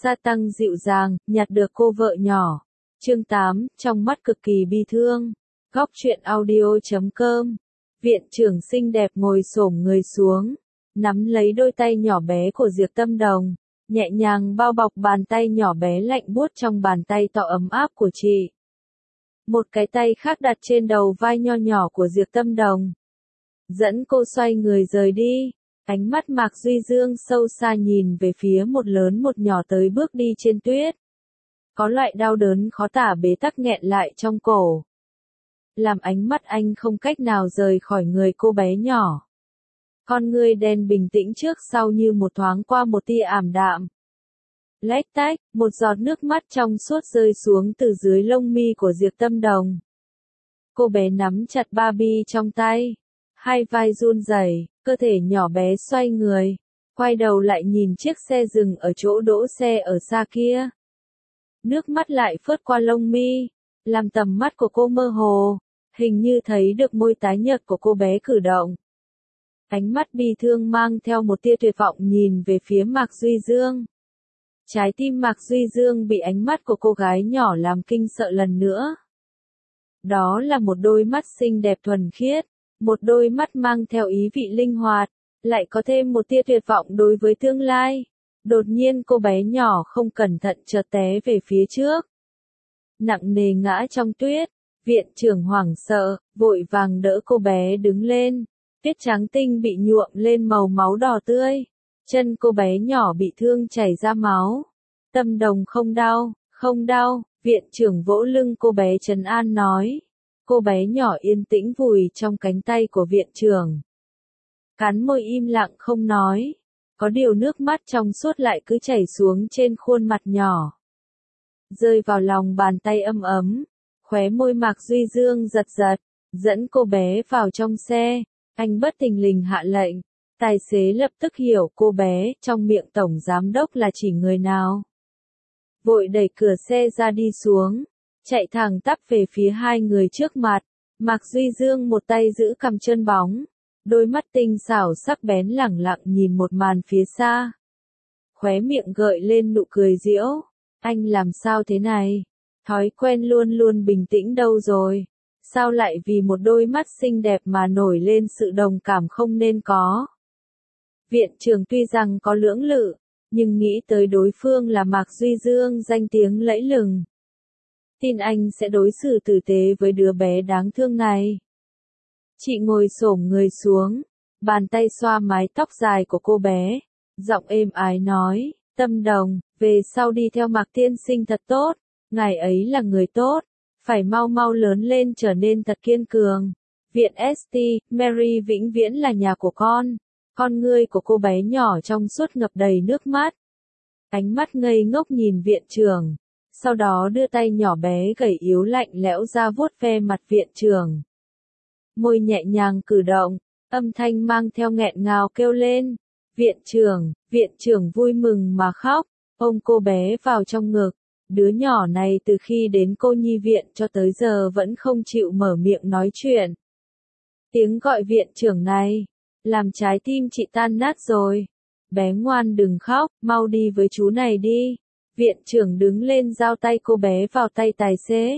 Sa Tăng dịu dàng, nhặt được cô vợ nhỏ. Chương 8, trong mắt cực kỳ bi thương. Góc truyện audio.com. Viện trưởng xinh đẹp ngồi xổm người xuống, nắm lấy đôi tay nhỏ bé của Diệp Tâm Đồng, nhẹ nhàng bao bọc bàn tay nhỏ bé lạnh buốt trong bàn tay to ấm áp của chị. Một cái tay khác đặt trên đầu vai nho nhỏ của Diệp Tâm Đồng, dẫn cô xoay người rời đi. Ánh mắt Mạc Duy Dương sâu xa nhìn về phía một lớn một nhỏ tới bước đi trên tuyết. Có loại đau đớn khó tả bế tắc nghẹn lại trong cổ, làm ánh mắt anh không cách nào rời khỏi người cô bé nhỏ. Con ngươi đen bình tĩnh trước sau như một thoáng qua một tia ảm đạm. Lách tách, một giọt nước mắt trong suốt rơi xuống từ dưới lông mi của Diệp Tâm Đồng. Cô bé nắm chặt Barbie trong tay, hai vai run rẩy, cơ thể nhỏ bé xoay người, quay đầu lại nhìn chiếc xe dừng ở chỗ đỗ xe ở xa kia. Nước mắt lại phớt qua lông mi, làm tầm mắt của cô mơ hồ, hình như thấy được môi tái nhợt của cô bé cử động. Ánh mắt bi thương mang theo một tia tuyệt vọng nhìn về phía Mạc Duy Dương. Trái tim Mạc Duy Dương bị ánh mắt của cô gái nhỏ làm kinh sợ lần nữa. Đó là một đôi mắt xinh đẹp thuần khiết, một đôi mắt mang theo ý vị linh hoạt, lại có thêm một tia tuyệt vọng đối với tương lai. Đột nhiên cô bé nhỏ không cẩn thận chợt té về phía trước, nặng nề ngã trong tuyết. Viện trưởng hoảng sợ, vội vàng đỡ cô bé đứng lên. Tuyết trắng tinh bị nhuộm lên màu máu đỏ tươi. Chân cô bé nhỏ bị thương chảy ra máu. Tâm Đồng không đau, không đau. Viện trưởng vỗ lưng cô bé trấn an nói. Cô bé nhỏ yên tĩnh vùi trong cánh tay của viện trưởng, cắn môi im lặng không nói. Có điều nước mắt trong suốt lại cứ chảy xuống trên khuôn mặt nhỏ, rơi vào lòng bàn tay ấm ấm. Khóe môi Mạc Duy Dương giật giật, dẫn cô bé vào trong xe. Anh bất thình lình hạ lệnh. Tài xế lập tức hiểu cô bé trong miệng tổng giám đốc là chỉ người nào. Vội đẩy cửa xe ra đi xuống, chạy thẳng tắp về phía hai người trước mặt. Mạc Duy Dương một tay giữ cằm trơn bóng, đôi mắt tinh xảo sắc bén lẳng lặng nhìn một màn phía xa. Khóe miệng gợi lên nụ cười giễu. Anh làm sao thế này? Thói quen luôn luôn bình tĩnh đâu rồi? Sao lại vì một đôi mắt xinh đẹp mà nổi lên sự đồng cảm không nên có? Viện trưởng tuy rằng có lưỡng lự, nhưng nghĩ tới đối phương là Mạc Duy Dương danh tiếng lẫy lừng, tin anh sẽ đối xử tử tế với đứa bé đáng thương này. Chị ngồi xổm người xuống, bàn tay xoa mái tóc dài của cô bé, giọng êm ái nói, Tâm Đồng, về sau đi theo Mạc tiên sinh thật tốt, ngài ấy là người tốt, phải mau mau lớn lên trở nên thật kiên cường. Viện St. Mary vĩnh viễn là nhà của con. Con ngươi của cô bé nhỏ trong suốt ngập đầy nước mắt. Ánh mắt ngây ngốc nhìn viện trưởng, sau đó đưa tay nhỏ bé gầy yếu lạnh lẽo ra vuốt ve mặt viện trưởng. Môi nhẹ nhàng cử động, âm thanh mang theo nghẹn ngào kêu lên. Viện trưởng vui mừng mà khóc, ôm cô bé vào trong ngực. Đứa nhỏ này từ khi đến cô nhi viện cho tới giờ vẫn không chịu mở miệng nói chuyện. Tiếng gọi viện trưởng này, làm trái tim chị tan nát rồi. Bé ngoan đừng khóc, mau đi với chú này đi. Viện trưởng đứng lên giao tay cô bé vào tay tài xế.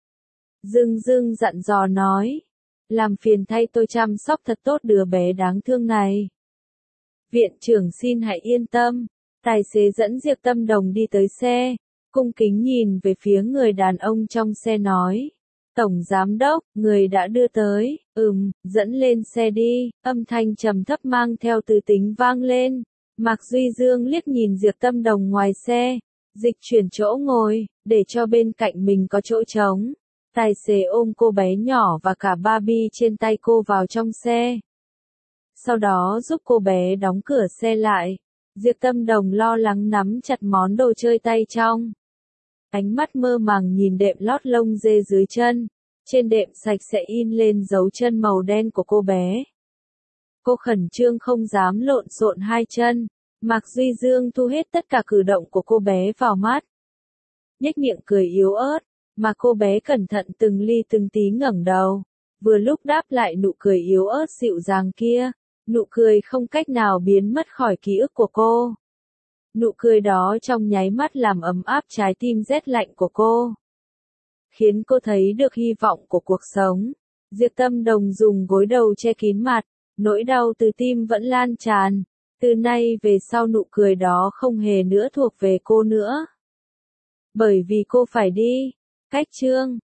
Dương dặn dò nói. Làm phiền thay tôi chăm sóc thật tốt đứa bé đáng thương này. Viện trưởng xin hãy yên tâm. Tài xế dẫn Diệp Tâm Đồng đi tới xe, cung kính nhìn về phía người đàn ông trong xe nói. Tổng giám đốc, người đã đưa tới. Dẫn lên xe đi. Âm thanh trầm thấp mang theo từ tính vang lên. Mạc Duy Dương liếc nhìn Diệp Tâm Đồng ngoài xe, dịch chuyển chỗ ngồi, để cho bên cạnh mình có chỗ trống. Tài xế ôm cô bé nhỏ và cả Barbie trên tay cô vào trong xe. Sau đó giúp cô bé đóng cửa xe lại. Diệp Tâm Đồng lo lắng nắm chặt món đồ chơi tay trong. Ánh mắt mơ màng nhìn đệm lót lông dê dưới chân. Trên đệm sạch sẽ in lên dấu chân màu đen của cô bé. Cô khẩn trương không dám lộn xộn hai chân. Mạc Duy Dương thu hết tất cả cử động của cô bé vào mắt. Nhếch miệng cười yếu ớt, mà cô bé cẩn thận từng ly từng tí ngẩng đầu. Vừa lúc đáp lại nụ cười yếu ớt dịu dàng kia, nụ cười không cách nào biến mất khỏi ký ức của cô. Nụ cười đó trong nháy mắt làm ấm áp trái tim rét lạnh của cô. Khiến cô thấy được hy vọng của cuộc sống. Diệp Tâm Đồng dùng gối đầu che kín mặt, nỗi đau từ tim vẫn lan tràn. Từ nay về sau nụ cười đó không hề nữa thuộc về cô nữa. Bởi vì cô phải đi. Cách chương